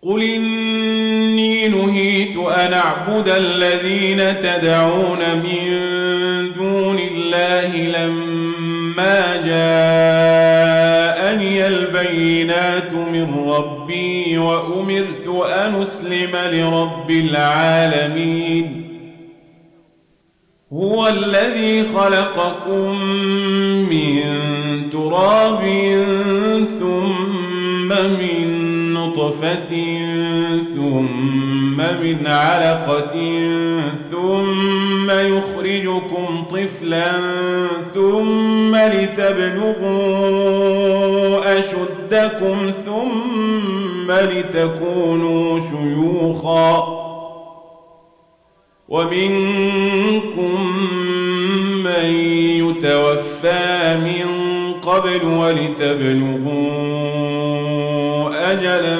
قل إني نهيت أن أعبد الذين تدعون من دون الله لما جاءني البينات من ربي وأمرت أن أسلم لرب العالمين هو الذي خلقكم من تراب ثم من نطفة ثم من علقة ثم يخرجكم طفلا ثم لتبلغوا أشدكم ثم لتكونوا شيوخا ومنكم من يتوفى من قبل ولتبلغوا أجلا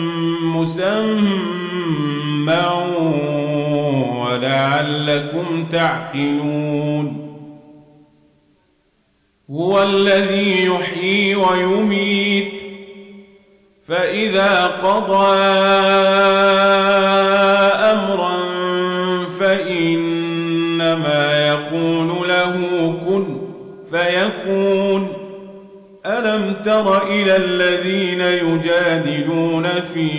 مسمى ولعلكم تعقلون هو الذي يحيي ويميت فإذا قضى أمرا فإنما يقول له كن فيكون ألم تر إلى الذين يجادلون في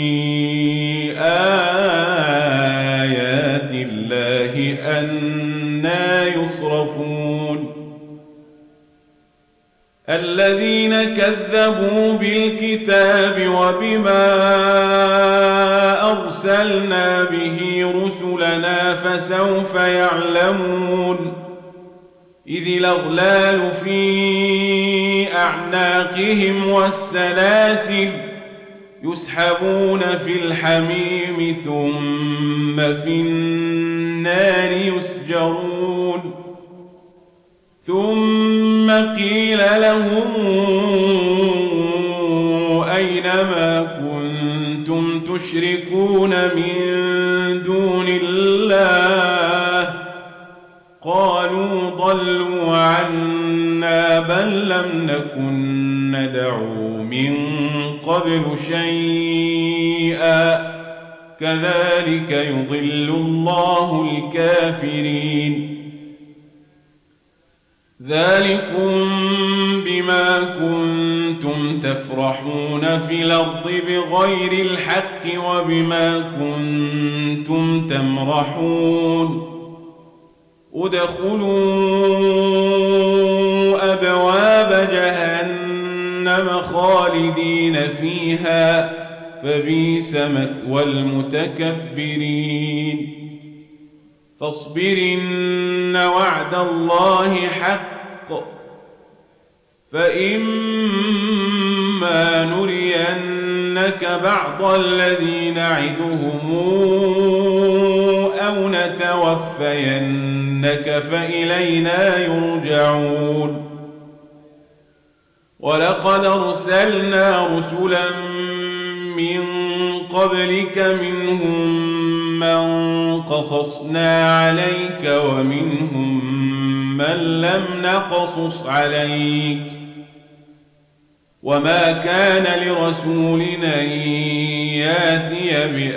آيات الله أنى يصرفون الذين كذبوا بالكتاب وبما أرسلنا به رسلنا فسوف يعلمون إذ الأغلال في أعناقهم والسلاسل يسحبون في الحميم ثم في النار يسجرون ثم قيل لهم أين ما كنتم تشركون من دون الله قالوا ضلوا عنا بل لم نكن ندعو من قبل شيئا كذلك يضل الله الكافرين ذلكم بما كنتم تفرحون في الأرض بغير الحق وبما كنتم تمرحون ادخلوا أبواب جهنم خالدين فيها فبئس مثوى المتكبرين فاصبر إن وعد الله حق فإما نرينك بعض الذي نعدهم أو نتوفينك فإلينا يرجعون ولقد أرسلنا رسلا من قبلك منهم من قصصنا عليك ومنهم من لم نقصص عليك وما كان لرسول أن ياتي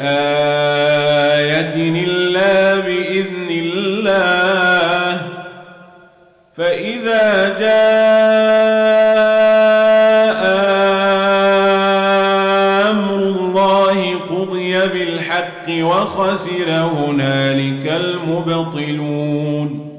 بآية إلا بإذن الله فإذا جاء أمر الله قضي بالحق وخسر هنالك المبطلون